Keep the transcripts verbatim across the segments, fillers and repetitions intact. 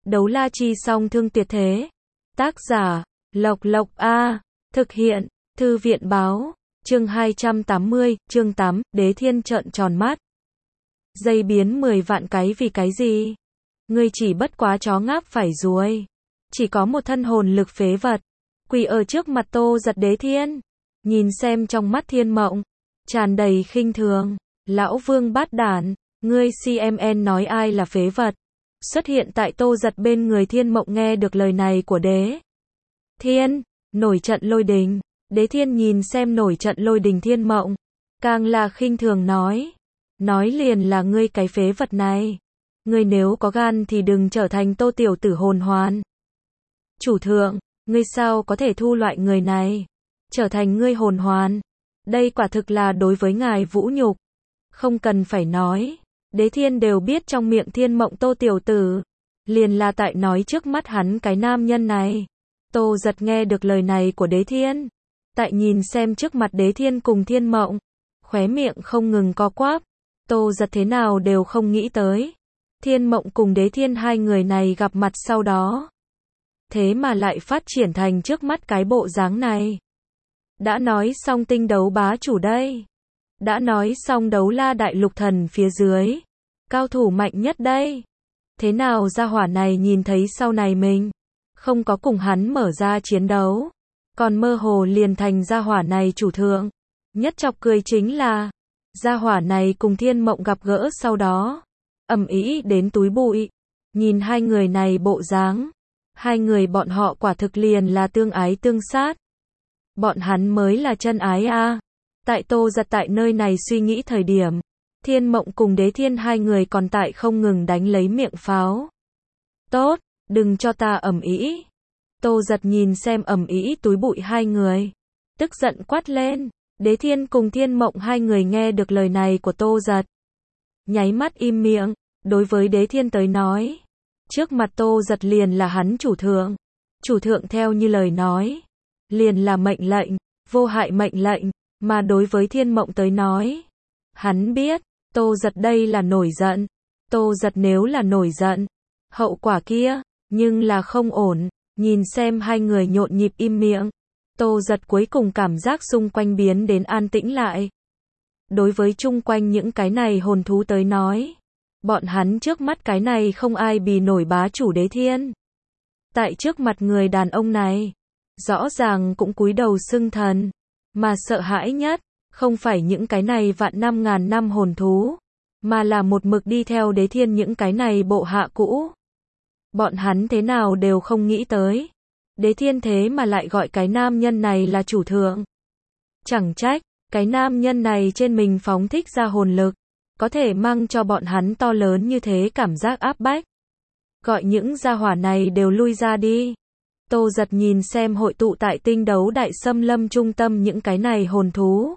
Đấu la chi song thương tuyệt thế. Tác giả, Lộc Lộc A. Thực hiện, Thư viện báo. Chương hai trăm tám mươi, chương tám, Đế Thiên trợn tròn mắt. Dây biến mười vạn cái vì cái gì? Ngươi chỉ bất quá chó ngáp phải ruồi. Chỉ có một thân hồn lực phế vật. Quỳ ở trước mặt Tô Giật Đế Thiên. Nhìn xem trong mắt Thiên Mộng. Tràn đầy khinh thường. Lão Vương bát đản. Ngươi xê em en nói ai là phế vật? Xuất hiện tại Tô Giật bên người Thiên Mộng nghe được lời này của Đế Thiên. Nổi trận lôi đình. Đế Thiên nhìn xem nổi trận lôi đình Thiên Mộng. Càng là khinh thường nói. Nói liền là ngươi cái phế vật này. Ngươi nếu có gan thì đừng trở thành Tô tiểu tử hồn hoàn. Chủ thượng, ngươi sao có thể thu loại người này? Trở thành ngươi hồn hoàn. Đây quả thực là đối với ngài vũ nhục. Không cần phải nói. Đế Thiên đều biết trong miệng Thiên Mộng Tô tiểu tử. Liền là tại nói trước mắt hắn cái nam nhân này. Tô Giật nghe được lời này của Đế Thiên. Tại nhìn xem trước mặt Đế Thiên cùng Thiên Mộng. Khóe miệng không ngừng co quắp. Tô Giật thế nào đều không nghĩ tới. Thiên Mộng cùng Đế Thiên hai người này gặp mặt sau đó. Thế mà lại phát triển thành trước mắt cái bộ dáng này. Đã nói xong tinh đấu bá chủ đây. Đã nói xong đấu la đại lục thần phía dưới. Cao thủ mạnh nhất đây. Thế nào gia hỏa này nhìn thấy sau này mình. Không có cùng hắn mở ra chiến đấu. Còn mơ hồ liền thành gia hỏa này chủ thượng. Nhất chọc cười chính là. Gia hỏa này cùng Thiên Mộng gặp gỡ sau đó. Ầm ĩ đến túi bụi. Nhìn hai người này bộ dáng. Hai người bọn họ quả thực liền là tương ái tương sát. Bọn hắn mới là chân ái a. Tại Tô Giật tại nơi này suy nghĩ thời điểm. Thiên Mộng cùng Đế Thiên hai người còn tại không ngừng đánh lấy miệng pháo. Tốt, đừng cho ta ầm ĩ. Tô Giật nhìn xem ầm ĩ túi bụi hai người. Tức giận quát lên. Đế Thiên cùng Thiên Mộng hai người nghe được lời này của Tô Giật. Nháy mắt im miệng. Đối với Đế Thiên tới nói. Trước mặt Tô Giật liền là hắn chủ thượng. Chủ thượng theo như lời nói. Liền là mệnh lệnh. Vô hại mệnh lệnh. Mà đối với Thiên Mộng tới nói. Hắn biết. Tô Giật đây là nổi giận. Tô Giật nếu là nổi giận. Hậu quả kia. Nhưng là không ổn. Nhìn xem hai người nhộn nhịp im miệng. Tô Giật cuối cùng cảm giác xung quanh biến đến an tĩnh lại. Đối với chung quanh những cái này hồn thú tới nói. Bọn hắn trước mắt cái này không ai bì nổi bá chủ Đế Thiên. Tại trước mặt người đàn ông này. Rõ ràng cũng cúi đầu xưng thần. Mà sợ hãi nhất. Không phải những cái này vạn năm ngàn năm hồn thú. Mà là một mực đi theo Đế Thiên những cái này bộ hạ cũ. Bọn hắn thế nào đều không nghĩ tới. Đế Thiên thế mà lại gọi cái nam nhân này là chủ thượng. Chẳng trách, cái nam nhân này trên mình phóng thích ra hồn lực. Có thể mang cho bọn hắn to lớn như thế cảm giác áp bách. Gọi những gia hỏa này đều lui ra đi. Tô Giật nhìn xem hội tụ tại tinh đấu đại xâm lâm trung tâm những cái này hồn thú.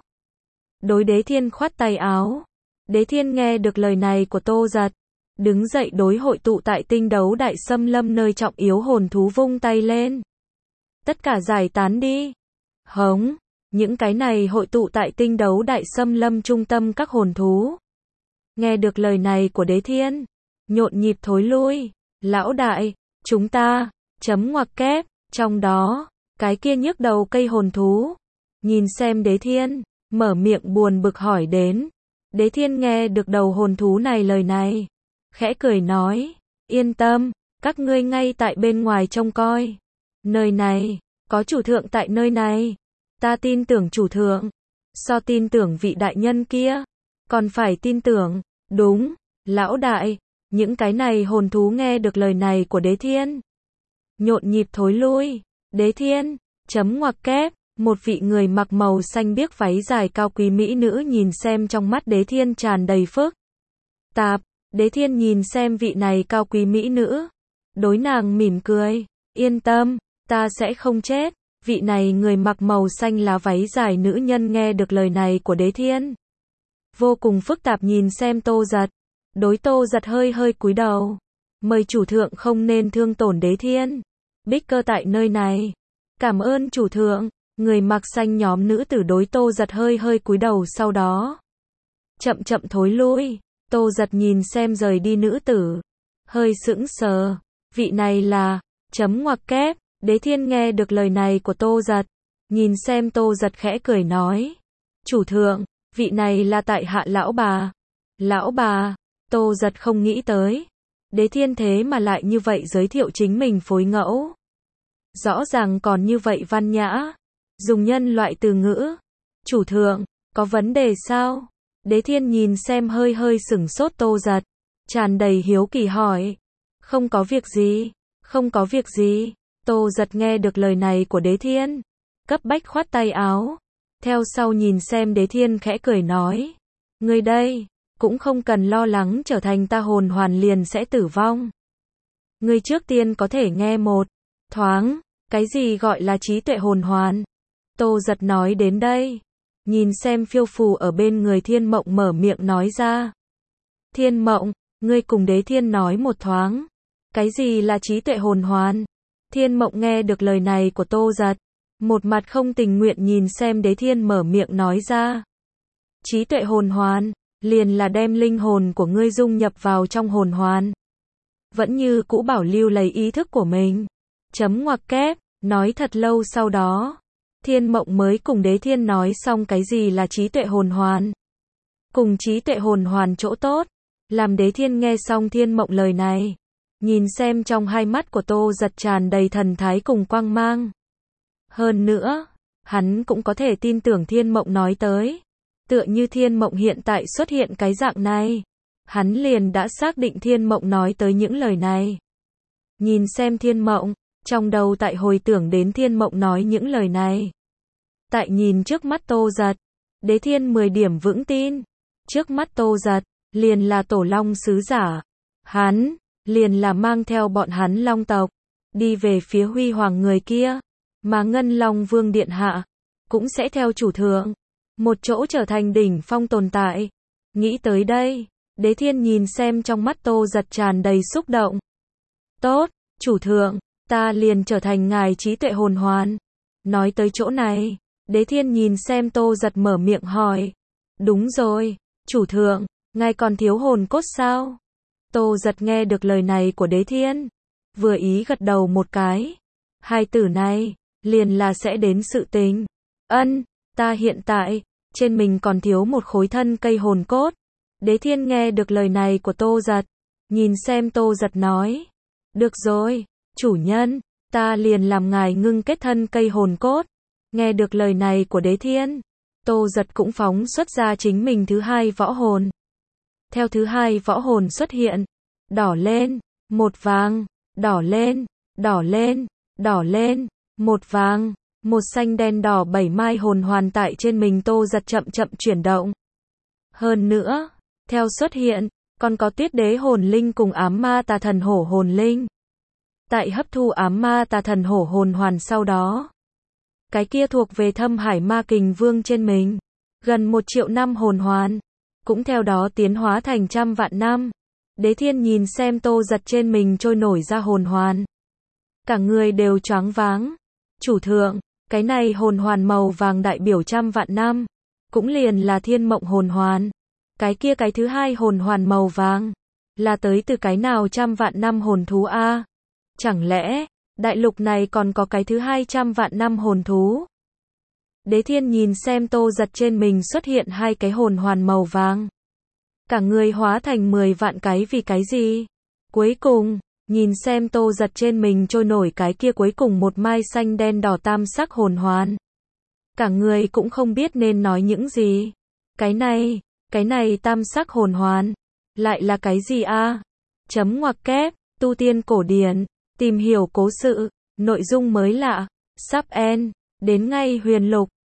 Đối Đế Thiên khoát tay áo. Đế Thiên nghe được lời này của Tô Giật. Đứng dậy đối hội tụ tại tinh đấu đại xâm lâm nơi trọng yếu hồn thú vung tay lên. Tất cả giải tán đi. Hống. Những cái này hội tụ tại tinh đấu đại xâm lâm trung tâm các hồn thú. Nghe được lời này của Đế Thiên. Nhộn nhịp thối lui. Lão đại. Chúng ta. Chấm ngoặc kép. Trong đó. Cái kia nhức đầu cây hồn thú. Nhìn xem Đế Thiên. Mở miệng buồn bực hỏi đến. Đế Thiên nghe được đầu hồn thú này lời này. Khẽ cười nói. Yên tâm. Các ngươi ngay tại bên ngoài trông coi. Nơi này. Có chủ thượng tại nơi này. Ta tin tưởng chủ thượng. So tin tưởng vị đại nhân kia. Còn phải tin tưởng. Đúng. Lão đại. Những cái này hồn thú nghe được lời này của Đế Thiên. Nhộn nhịp thối lui. Đế Thiên. Chấm ngoặc kép. Một vị người mặc màu xanh biếc váy dài cao quý mỹ nữ nhìn xem trong mắt Đế Thiên tràn đầy phức tạp. Đế Thiên nhìn xem vị này cao quý mỹ nữ. Đối nàng mỉm cười. Yên tâm. Ta sẽ không chết. Vị này người mặc màu xanh lá váy dài nữ nhân nghe được lời này của Đế Thiên. Vô cùng phức tạp nhìn xem Tô Giật. Đối Tô Giật hơi hơi cúi đầu. Mời chủ thượng không nên thương tổn Đế Thiên. Bích cơ tại nơi này. Cảm ơn chủ thượng. Người mặc xanh nhóm nữ tử đối Tô Giật hơi hơi cúi đầu sau đó. Chậm chậm thối lui. Tô Giật nhìn xem rời đi nữ tử. Hơi sững sờ. vị này là, chấm ngoặc kép, Đế Thiên nghe được lời này của Tô Giật, nhìn xem Tô Giật khẽ cười nói, chủ thượng, vị này là tại hạ lão bà. Lão bà, Tô Giật không nghĩ tới, Đế Thiên thế mà lại như vậy giới thiệu chính mình phối ngẫu. Rõ ràng còn như vậy văn nhã, dùng nhân loại từ ngữ. Chủ thượng, có vấn đề sao? Đế Thiên nhìn xem hơi hơi sửng sốt Tô Giật, tràn đầy hiếu kỳ hỏi. Không có việc gì, không có việc gì. Tô Giật nghe được lời này của Đế Thiên, cấp bách khoát tay áo, theo sau nhìn xem Đế Thiên khẽ cười nói, ngươi đây, cũng không cần lo lắng trở thành ta hồn hoàn liền sẽ tử vong. Ngươi trước tiên có thể nghe một thoáng, cái gì gọi là trí tuệ hồn hoàn. Tô Giật nói đến đây, nhìn xem phiêu phù ở bên người Thiên Mộng mở miệng nói ra. Thiên Mộng, ngươi cùng Đế Thiên nói một thoáng, cái gì là trí tuệ hồn hoàn? Thiên Mộng nghe được lời này của Tô Giật, một mặt không tình nguyện nhìn xem Đế Thiên mở miệng nói ra. Trí tuệ hồn hoàn, liền là đem linh hồn của ngươi dung nhập vào trong hồn hoàn. Vẫn như cũ bảo lưu lấy ý thức của mình. Chấm ngoặc kép, nói thật lâu sau đó, Thiên Mộng mới cùng Đế Thiên nói xong cái gì là trí tuệ hồn hoàn. Cùng trí tuệ hồn hoàn chỗ tốt, làm Đế Thiên nghe xong Thiên Mộng lời này, nhìn xem trong hai mắt của Tô Giật tràn đầy thần thái cùng quang mang. Hơn nữa, hắn cũng có thể tin tưởng Thiên Mộng nói tới. Tựa như Thiên Mộng hiện tại xuất hiện cái dạng này, hắn liền đã xác định Thiên Mộng nói tới những lời này. Nhìn xem Thiên Mộng, trong đầu tại hồi tưởng đến Thiên Mộng nói những lời này. Tại nhìn trước mắt Tô Giật, Đế Thiên mười điểm vững tin. Trước mắt Tô Giật, liền là Tổ Long sứ giả. Hắn, liền là mang theo bọn hắn Long tộc, đi về phía Huy Hoàng người kia. Mà Ngân Long Vương Điện Hạ, cũng sẽ theo chủ thượng, một chỗ trở thành đỉnh phong tồn tại. Nghĩ tới đây, Đế Thiên nhìn xem trong mắt Tô Giật tràn đầy xúc động. Tốt, chủ thượng, ta liền trở thành ngài trí tuệ hồn hoàn. Nói tới chỗ này, Đế Thiên nhìn xem Tô Giật mở miệng hỏi. Đúng rồi, chủ thượng, ngài còn thiếu hồn cốt sao? Tô Giật nghe được lời này của Đế Thiên, vừa ý gật đầu một cái. Hai tử này, liền là sẽ đến sự tình. Ân, ta hiện tại, trên mình còn thiếu một khối thân cây hồn cốt. Đế Thiên nghe được lời này của Tô Giật, nhìn xem Tô Giật nói. Được rồi, chủ nhân, ta liền làm ngài ngưng kết thân cây hồn cốt. Nghe được lời này của Đế Thiên, Tô Giật cũng phóng xuất ra chính mình thứ hai võ hồn. Theo thứ hai võ hồn xuất hiện, đỏ lên, một vàng, đỏ lên, đỏ lên, đỏ lên, một vàng, một xanh đen đỏ bảy mai hồn hoàn tại trên mình Tô Giật chậm chậm chuyển động. Hơn nữa, theo xuất hiện, còn có Tuyết Đế hồn linh cùng Ám Ma Tà Thần hổ hồn linh. Tại hấp thu Ám Ma Tà Thần hổ hồn hoàn sau đó, cái kia thuộc về Thâm Hải Ma Kình Vương trên mình, gần một triệu năm hồn hoàn, cũng theo đó tiến hóa thành trăm vạn năm. Đế Thiên nhìn xem Tô Giật trên mình trôi nổi ra hồn hoàn, cả người đều choáng váng. Chủ thượng, cái này hồn hoàn màu vàng đại biểu trăm vạn năm, cũng liền là Thiên Mộng hồn hoàn. Cái kia cái thứ hai hồn hoàn màu vàng, là tới từ cái nào trăm vạn năm hồn thú a? Chẳng lẽ, đại lục này còn có cái thứ hai trăm vạn năm hồn thú? Đế Thiên nhìn xem Tô Giật trên mình xuất hiện hai cái hồn hoàn màu vàng, cả người hóa thành mười vạn cái vì cái gì? Cuối cùng, nhìn xem Tô Giật trên mình trôi nổi cái kia cuối cùng một mai xanh đen đỏ tam sắc hồn hoàn, cả người cũng không biết nên nói những gì. Cái này, cái này tam sắc hồn hoàn, lại là cái gì a? Chấm ngoặc kép, tu tiên cổ điển, tìm hiểu cố sự, nội dung mới lạ, sub en, đến ngay huyền lục.